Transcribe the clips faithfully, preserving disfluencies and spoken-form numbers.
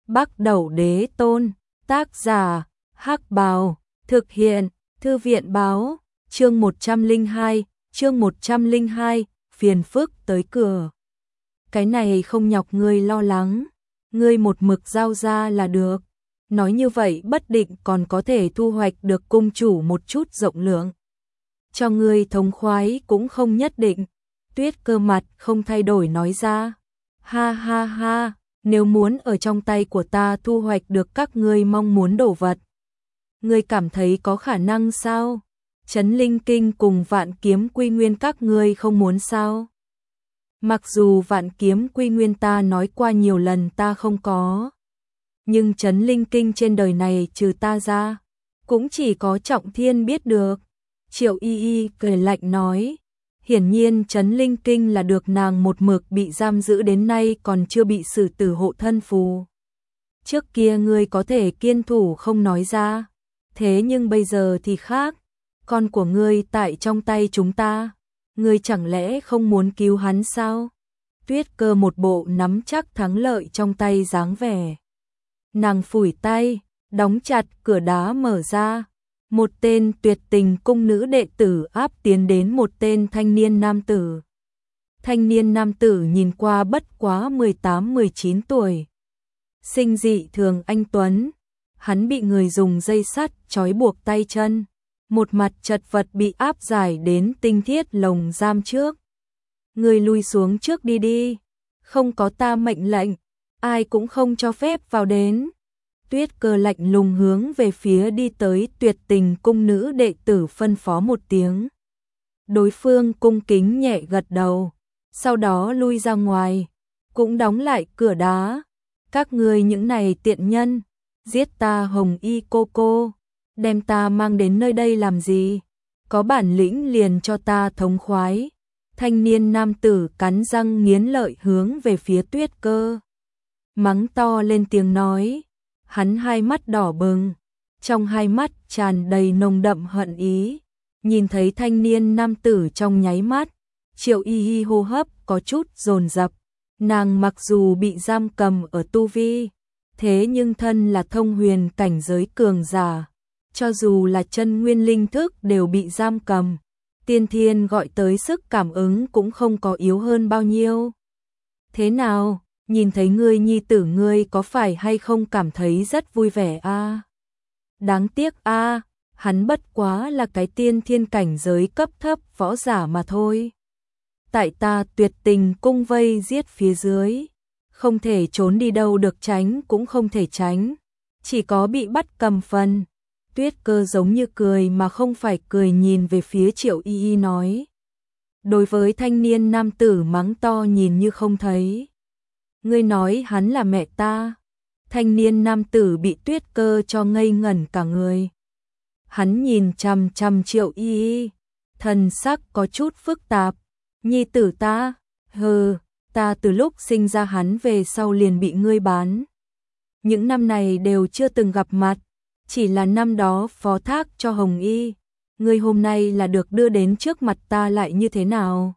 Bắc Đẩu Đế Tôn, tác giả, Hắc Bào, thực hiện, Thư viện báo, chương một trăm lẻ hai, chương một trăm lẻ hai, phiền phức tới cửa. Cái này không nhọc ngươi lo lắng, ngươi một mực giao ra là được. Nói như vậy bất định còn có thể thu hoạch được cung chủ một chút rộng lượng. Cho ngươi thống khoái cũng không nhất định. Tuyết Cơ mặt không thay đổi nói ra. Ha ha ha, nếu muốn ở trong tay của ta thu hoạch được các ngươi mong muốn đồ vật. Ngươi cảm thấy có khả năng sao? Trấn Linh Kinh cùng Vạn Kiếm Quy Nguyên các ngươi không muốn sao? Mặc dù Vạn Kiếm Quy Nguyên ta nói qua nhiều lần ta không có. Nhưng Trấn Linh Kinh trên đời này trừ ta ra, cũng chỉ có Trọng Thiên biết được. Triệu Y Y cười lạnh nói. Hiển nhiên Trấn Linh Kinh là được nàng một mực bị giam giữ đến nay còn chưa bị xử tử hộ thân phù. Trước kia ngươi có thể kiên thủ không nói ra. Thế nhưng bây giờ thì khác. Con của ngươi tại trong tay chúng ta. Ngươi chẳng lẽ không muốn cứu hắn sao? Tuyết Cơ một bộ nắm chắc thắng lợi trong tay dáng vẻ. Nàng phủi tay, đóng chặt cửa đá mở ra. Một tên tuyệt tình cung nữ đệ tử áp tiến đến một tên thanh niên nam tử. Thanh niên nam tử nhìn qua bất quá mười tám mười chín tuổi. Sinh dị thường anh tuấn. Hắn bị người dùng dây sắt trói buộc tay chân. Một mặt chật vật bị áp giải đến tinh thiết lồng giam trước. Người lui xuống trước đi đi. Không có ta mệnh lệnh, ai cũng không cho phép vào đến. Tuyết Cơ lạnh lùng hướng về phía đi tới tuyệt tình cung nữ đệ tử phân phó một tiếng. Đối phương cung kính nhẹ gật đầu, sau đó lui ra ngoài, cũng đóng lại cửa đá. Các ngươi những này tiện nhân, giết ta Hồng Y cô cô, đem ta mang đến nơi đây làm gì? Có bản lĩnh liền cho ta thống khoái. Thanh niên nam tử cắn răng nghiến lợi hướng về phía Tuyết Cơ. Mắng to lên tiếng nói. Hắn hai mắt đỏ bừng, trong hai mắt tràn đầy nồng đậm hận ý. Nhìn thấy thanh niên nam tử trong nháy mắt, Triệu Y Y hô hấp có chút dồn dập. Nàng mặc dù bị giam cầm ở tu vi, thế nhưng thân là thông huyền cảnh giới cường giả. Cho dù là chân nguyên linh thức đều bị giam cầm, tiên thiên gọi tới sức cảm ứng cũng không có yếu hơn bao nhiêu. Thế nào? Nhìn thấy ngươi nhi tử ngươi có phải hay không cảm thấy rất vui vẻ a? À? Đáng tiếc a, à, hắn bất quá là cái tiên thiên cảnh giới cấp thấp võ giả mà thôi. Tại ta tuyệt tình cung vây giết phía dưới, không thể trốn đi đâu được, tránh cũng không thể tránh, chỉ có bị bắt cầm phần. Tuyết Cơ giống như cười mà không phải cười nhìn về phía Triệu Y Y nói. Đối với thanh niên nam tử mắng to nhìn như không thấy. Ngươi nói hắn là mẹ ta. Thanh niên nam tử bị Tuyết Cơ cho ngây ngẩn cả người. Hắn nhìn chằm chằm Triệu Y Y, thần sắc có chút phức tạp. Nhi tử ta? Hừ, ta từ lúc sinh ra hắn về sau liền bị ngươi bán. Những năm này đều chưa từng gặp mặt, chỉ là năm đó phó thác cho Hồng Y. Ngươi hôm nay là được đưa đến trước mặt ta lại như thế nào?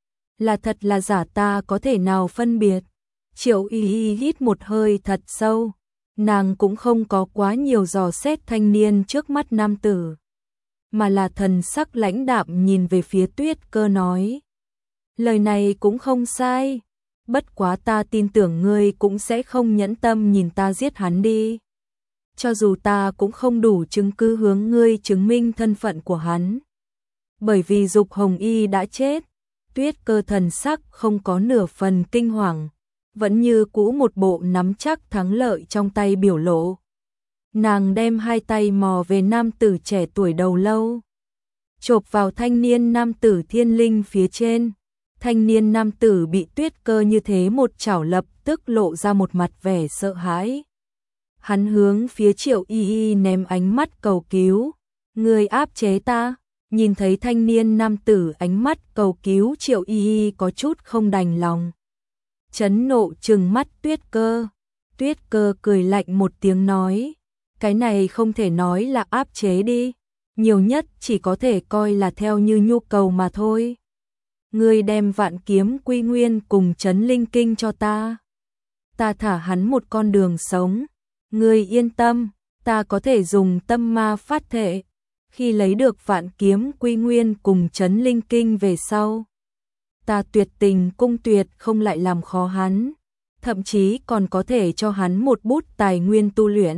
Là thật là giả ta có thể nào phân biệt? Triệu Y Y hít một hơi thật sâu, nàng cũng không có quá nhiều dò xét thanh niên trước mắt nam tử, mà là thần sắc lãnh đạm nhìn về phía Tuyết Cơ nói. Lời này cũng không sai, bất quá ta tin tưởng ngươi cũng sẽ không nhẫn tâm nhìn ta giết hắn đi. Cho dù ta cũng không đủ chứng cứ hướng ngươi chứng minh thân phận của hắn. Bởi vì Dục Hồng Y đã chết, Tuyết Cơ thần sắc không có nửa phần kinh hoàng, vẫn như cũ một bộ nắm chắc thắng lợi trong tay biểu lộ. Nàng đem hai tay mò về nam tử trẻ tuổi đầu lâu, chộp vào thanh niên nam tử thiên linh phía trên. Thanh niên nam tử bị Tuyết Cơ như thế một chảo lập tức lộ ra một mặt vẻ sợ hãi. Hắn hướng phía Triệu Y Y ném ánh mắt cầu cứu. Người áp chế ta. Nhìn thấy thanh niên nam tử ánh mắt cầu cứu, Triệu Y Y có chút không đành lòng. Chấn nộ trừng mắt Tuyết Cơ. Tuyết Cơ cười lạnh một tiếng nói. Cái này không thể nói là áp chế đi. Nhiều nhất chỉ có thể coi là theo như nhu cầu mà thôi. Ngươi đem Vạn Kiếm Quy Nguyên cùng Trấn Linh Kinh cho ta. ta thả hắn một con đường sống. Ngươi yên tâm, ta có thể dùng tâm ma phát thể. Khi lấy được vạn kiếm quy nguyên cùng chấn linh kinh về sau, ta tuyệt tình cung tuyệt không lại làm khó hắn, thậm chí còn có thể cho hắn một bút tài nguyên tu luyện.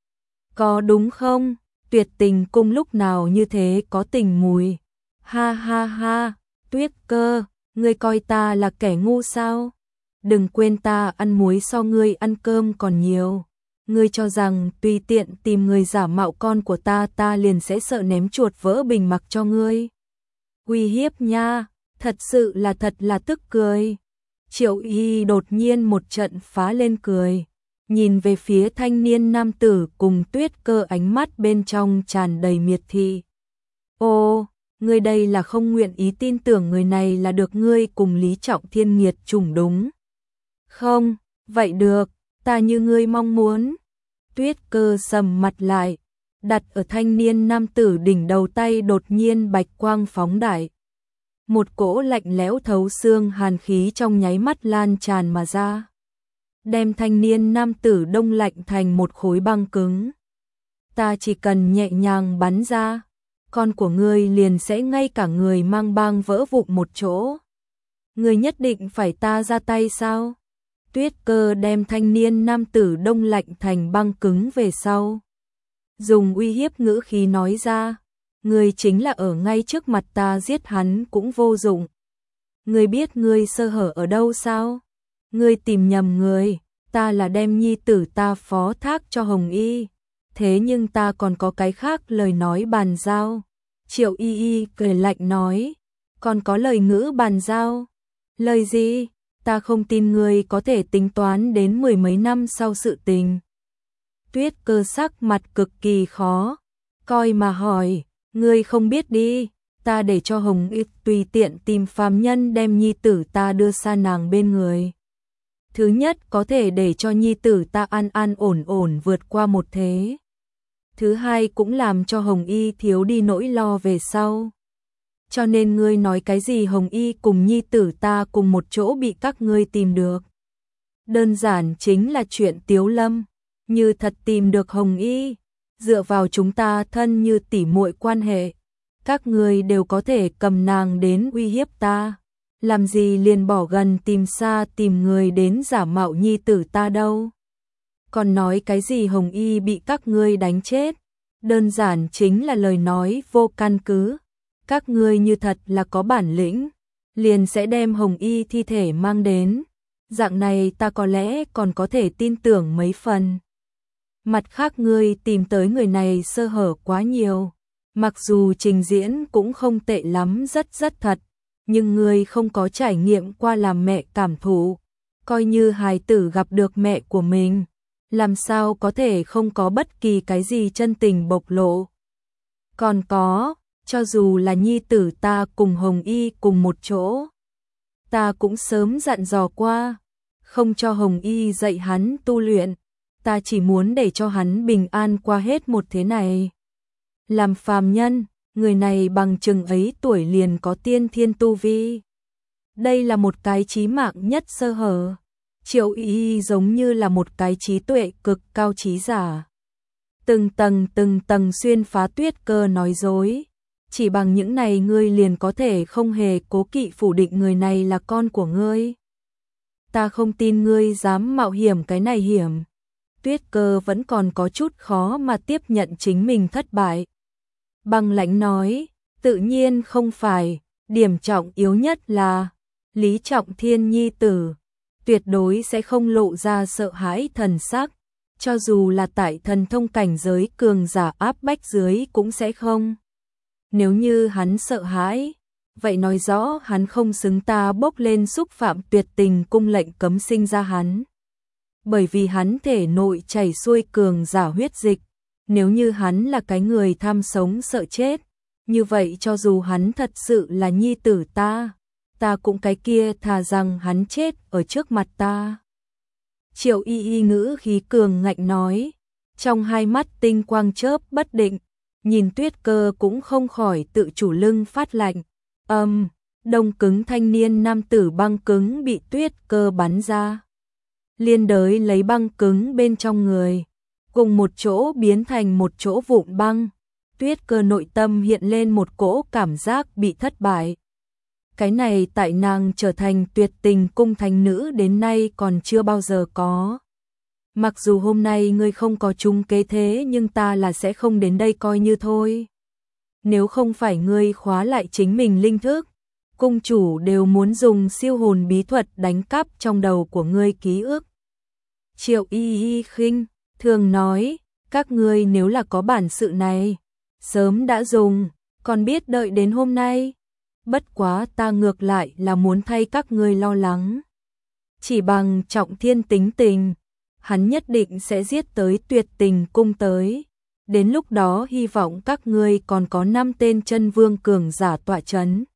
Có đúng không? Tuyệt tình cung lúc nào như thế có tình mùi. Ha ha ha, Tuyết Cơ, ngươi coi ta là kẻ ngu sao? Đừng quên ta ăn muối so ngươi ăn cơm còn nhiều. Ngươi cho rằng tùy tiện tìm người giả mạo con của ta ta liền sẽ sợ ném chuột vỡ bình mặc cho ngươi. Uy hiếp nha, thật sự là thật là tức cười. Triệu Y đột nhiên một trận phá lên cười, nhìn về phía thanh niên nam tử cùng Tuyết Cơ, ánh mắt bên trong tràn đầy miệt thị. Ô, ngươi đây là không nguyện ý tin tưởng người này là được ngươi cùng Lý Trọng Thiên nghiệt chủng đúng không? Vậy được, ta như ngươi mong muốn. Tuyết Cơ sầm mặt lại, đặt ở thanh niên nam tử đỉnh đầu tay đột nhiên bạch quang phóng đại. Một cỗ lạnh lẽo thấu xương hàn khí trong nháy mắt lan tràn mà ra, đem thanh niên nam tử đông lạnh thành một khối băng cứng. Ta chỉ cần nhẹ nhàng bắn ra, con của ngươi liền sẽ ngay cả người mang băng vỡ vụn một chỗ. Ngươi nhất định phải ta ra tay sao? Tuyết Cơ đem thanh niên nam tử đông lạnh thành băng cứng về sau, dùng uy hiếp ngữ khí nói ra, ngươi chính là ở ngay trước mặt ta giết hắn cũng vô dụng. Ngươi biết ngươi sơ hở ở đâu sao? Ngươi tìm nhầm người, ta là đem nhi tử ta phó thác cho Hồng Y, thế nhưng ta còn có cái khác lời nói bàn giao. Triệu Y Y cười lạnh nói, còn có lời ngữ bàn giao? Lời gì? Ta không tin ngươi có thể tính toán đến mười mấy năm sau sự tình. Tuyết Cơ sắc mặt cực kỳ khó coi mà hỏi, ngươi không biết đi, ta để cho Hồng Y tùy tiện tìm phàm nhân đem nhi tử ta đưa xa nàng bên người. Thứ nhất có thể để cho nhi tử ta an an ổn ổn vượt qua một thế. Thứ hai cũng làm cho Hồng Y thiếu đi nỗi lo về sau. Cho nên ngươi nói cái gì Hồng Y cùng nhi tử ta cùng một chỗ bị các ngươi tìm được. Đơn giản chính là chuyện Tiếu Lâm, như thật tìm được Hồng Y, dựa vào chúng ta thân như tỉ muội quan hệ, các ngươi đều có thể cầm nàng đến uy hiếp ta. Làm gì liền bỏ gần tìm xa tìm người đến giả mạo nhi tử ta đâu. Còn nói cái gì Hồng Y bị các ngươi đánh chết, đơn giản chính là lời nói vô căn cứ. Các ngươi như thật là có bản lĩnh, liền sẽ đem Hồng Y thi thể mang đến. Dạng này ta có lẽ còn có thể tin tưởng mấy phần. Mặt khác ngươi tìm tới người này sơ hở quá nhiều. Mặc dù trình diễn cũng không tệ lắm, rất rất thật, nhưng ngươi không có trải nghiệm qua làm mẹ cảm thụ. Coi như hài tử gặp được mẹ của mình, làm sao có thể không có bất kỳ cái gì chân tình bộc lộ. Còn có, cho dù là nhi tử ta cùng Hồng Y cùng một chỗ, ta cũng sớm dặn dò qua, không cho Hồng Y dạy hắn tu luyện, ta chỉ muốn để cho hắn bình an qua hết một thế này. Làm phàm nhân, người này bằng chừng ấy tuổi liền có tiên thiên tu vi. Đây là một cái chí mạng nhất sơ hở. Triệu Y giống như là một cái trí tuệ cực cao trí giả. Từng tầng từng tầng xuyên phá Tuyết Cơ nói dối. Chỉ bằng những này ngươi liền có thể không hề cố kỵ phủ định người này là con của ngươi. Ta không tin ngươi dám mạo hiểm cái này hiểm. Tuyết Cơ vẫn còn có chút khó mà tiếp nhận chính mình thất bại. Băng lãnh nói, tự nhiên không phải, điểm trọng yếu nhất là Lý Trọng Thiên nhi tử, tuyệt đối sẽ không lộ ra sợ hãi thần sắc, cho dù là tại thần thông cảnh giới cường giả áp bách dưới cũng sẽ không. Nếu như hắn sợ hãi, vậy nói rõ hắn không xứng ta bốc lên xúc phạm tuyệt tình cung lệnh cấm sinh ra hắn. Bởi vì hắn thể nội chảy xuôi cường giả huyết dịch, nếu như hắn là cái người tham sống sợ chết, như vậy cho dù hắn thật sự là nhi tử ta, ta cũng cái kia thà rằng hắn chết ở trước mặt ta. Triệu Y Y ngữ khí cường ngạnh nói, trong hai mắt tinh quang chớp bất định, nhìn Tuyết Cơ cũng không khỏi tự chủ lưng phát lạnh. Âm, um, đông cứng thanh niên nam tử băng cứng bị Tuyết Cơ bắn ra. liên đới lấy băng cứng bên trong người, cùng một chỗ biến thành một chỗ vụn băng. Tuyết Cơ nội tâm hiện lên một cỗ cảm giác bị thất bại. Cái này tại nàng trở thành Tuyệt Tình cung thánh nữ đến nay còn chưa bao giờ có. Mặc dù hôm nay ngươi không có chung kế thế nhưng ta là sẽ không đến đây coi như thôi. Nếu không phải ngươi khóa lại chính mình linh thức, cung chủ đều muốn dùng siêu hồn bí thuật đánh cắp trong đầu của ngươi ký ức. Triệu Y Y khinh thường nói, các ngươi nếu là có bản sự này, sớm đã dùng, còn biết đợi đến hôm nay. Bất quá ta ngược lại là muốn thay các ngươi lo lắng. Chỉ bằng Trọng Thiên tính tình, hắn nhất định sẽ giết tới Tuyệt Tình cung tới. Đến lúc đó hy vọng các ngươi còn có năm tên chân vương cường giả tọa chấn.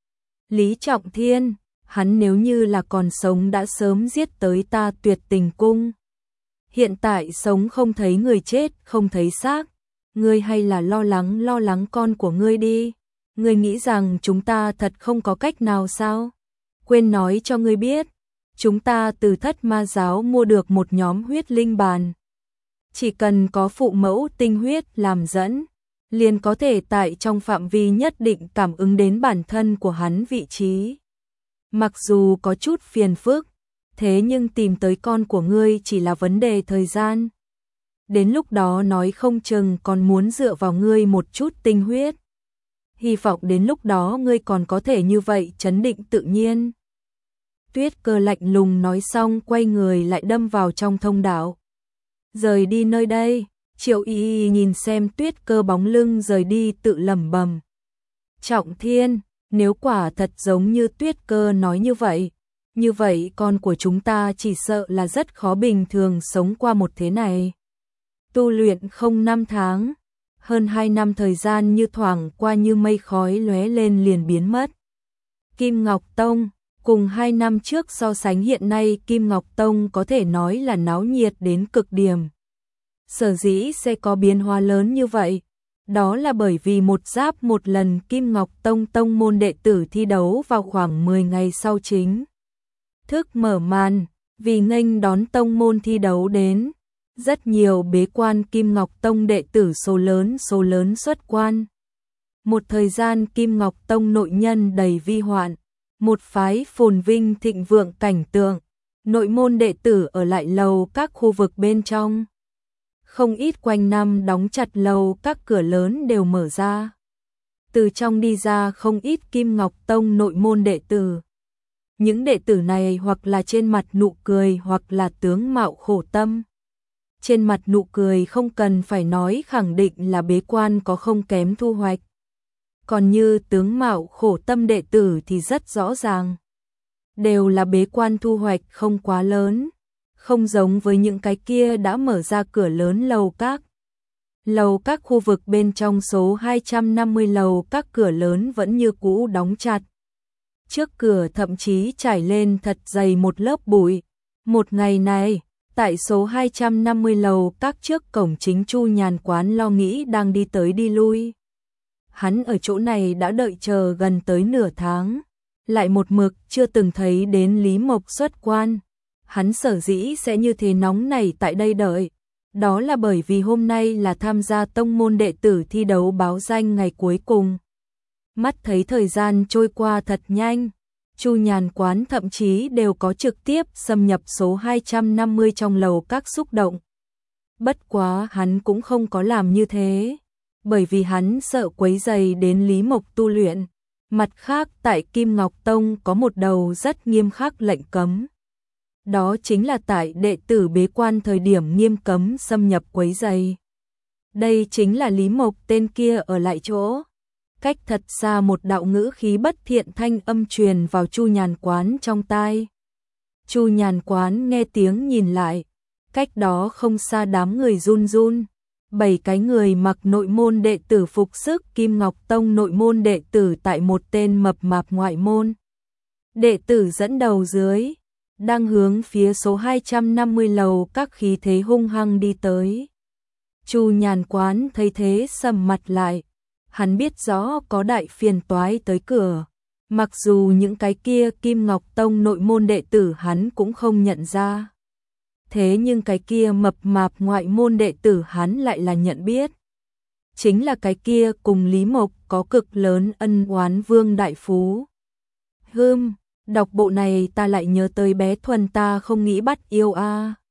Lý Trọng Thiên, hắn nếu như là còn sống đã sớm giết tới ta Tuyệt Tình cung. Hiện tại sống không thấy người chết, không thấy xác. Ngươi hay là lo lắng lo lắng con của ngươi đi. Ngươi nghĩ rằng chúng ta thật không có cách nào sao? Quên nói cho ngươi biết, chúng ta từ Thất Ma giáo mua được một nhóm huyết linh bàn. Chỉ cần có phụ mẫu tinh huyết làm dẫn, liền có thể tại trong phạm vi nhất định cảm ứng đến bản thân của hắn vị trí. Mặc dù có chút phiền phức, thế nhưng tìm tới con của ngươi chỉ là vấn đề thời gian. Đến lúc đó nói không chừng còn muốn dựa vào ngươi một chút tinh huyết. Hy vọng đến lúc đó ngươi còn có thể như vậy trấn định tự nhiên. Tuyết Cơ lạnh lùng nói xong quay người lại đâm vào trong thông đạo. Rời đi nơi đây, Triệu Y Y nhìn xem Tuyết Cơ bóng lưng rời đi tự lẩm bẩm. Trọng Thiên, nếu quả thật giống như Tuyết Cơ nói như vậy, như vậy con của chúng ta chỉ sợ là rất khó bình thường sống qua một thế này. Tu luyện không năm tháng, hơn hai năm thời gian như thoảng qua như mây khói lóe lên liền biến mất. Kim Ngọc Tông, cùng hai năm trước so sánh hiện nay Kim Ngọc Tông có thể nói là náo nhiệt đến cực điểm. Sở dĩ sẽ có biến hóa lớn như vậy, đó là bởi vì một giáp một lần Kim Ngọc Tông tông môn đệ tử thi đấu vào khoảng mười ngày sau chính thức mở màn, vì nghênh đón tông môn thi đấu đến. Rất nhiều bế quan Kim Ngọc Tông đệ tử số lớn số lớn xuất quan. Một thời gian Kim Ngọc Tông nội nhân đầy vi hoạn, một phái phồn vinh thịnh vượng cảnh tượng, nội môn đệ tử ở lại lầu các khu vực bên trong. Không ít quanh năm đóng chặt lầu các cửa lớn đều mở ra. Từ trong đi ra không ít Kim Ngọc Tông nội môn đệ tử. Những đệ tử này hoặc là trên mặt nụ cười hoặc là tướng mạo khổ tâm. Trên mặt nụ cười không cần phải nói khẳng định là bế quan có không kém thu hoạch. Còn như tướng mạo khổ tâm đệ tử thì rất rõ ràng. Đều là bế quan thu hoạch không quá lớn. Không giống với những cái kia đã mở ra cửa lớn lầu các. Lầu các khu vực bên trong số hai trăm năm mươi lầu các cửa lớn vẫn như cũ đóng chặt. Trước cửa thậm chí trải lên thật dày một lớp bụi. Một ngày này, tại số hai trăm năm mươi lầu các trước cổng chính Chu Nhàn Quán lo nghĩ đang đi tới đi lui. Hắn ở chỗ này đã đợi chờ gần tới nửa tháng, lại một mực chưa từng thấy đến Lý Mộc xuất quan. Hắn sở dĩ sẽ như thế nóng nảy tại đây đợi, đó là bởi vì hôm nay là tham gia tông môn đệ tử thi đấu báo danh ngày cuối cùng. Mắt thấy thời gian trôi qua thật nhanh, Chu Nhàn Quán thậm chí đều có trực tiếp xâm nhập số hai trăm năm mươi trong lầu các xúc động. Bất quá hắn cũng không có làm như thế, bởi vì hắn sợ quấy rầy đến Lý Mộc tu luyện. Mặt khác tại Kim Ngọc Tông có một đầu rất nghiêm khắc lệnh cấm. Đó chính là tại đệ tử bế quan thời điểm nghiêm cấm xâm nhập quấy rầy. Đây chính là Lý Mộc tên kia ở lại chỗ. Cách thật xa một đạo ngữ khí bất thiện thanh âm truyền vào Chu Nhàn Quán trong tai. Chu Nhàn Quán nghe tiếng nhìn lại, cách đó không xa đám người run run. Bảy cái người mặc nội môn đệ tử phục sức Kim Ngọc Tông nội môn đệ tử tại một tên mập mạp ngoại môn. Đệ tử dẫn đầu dưới, đang hướng phía số hai trăm năm mươi lầu các khí thế hung hăng đi tới. Chu Nhàn Quán thấy thế sầm mặt lại, hắn biết rõ có đại phiền toái tới cửa. Mặc dù những cái kia Kim Ngọc Tông nội môn đệ tử hắn cũng không nhận ra. thế nhưng cái kia mập mạp ngoại môn đệ tử hắn lại là nhận biết. Chính là cái kia cùng Lý Mộc có cực lớn ân oán Vương Đại Phú. Hưm, đọc bộ này ta lại nhớ tới bé Thuần ta không nghĩ bắt yêu a.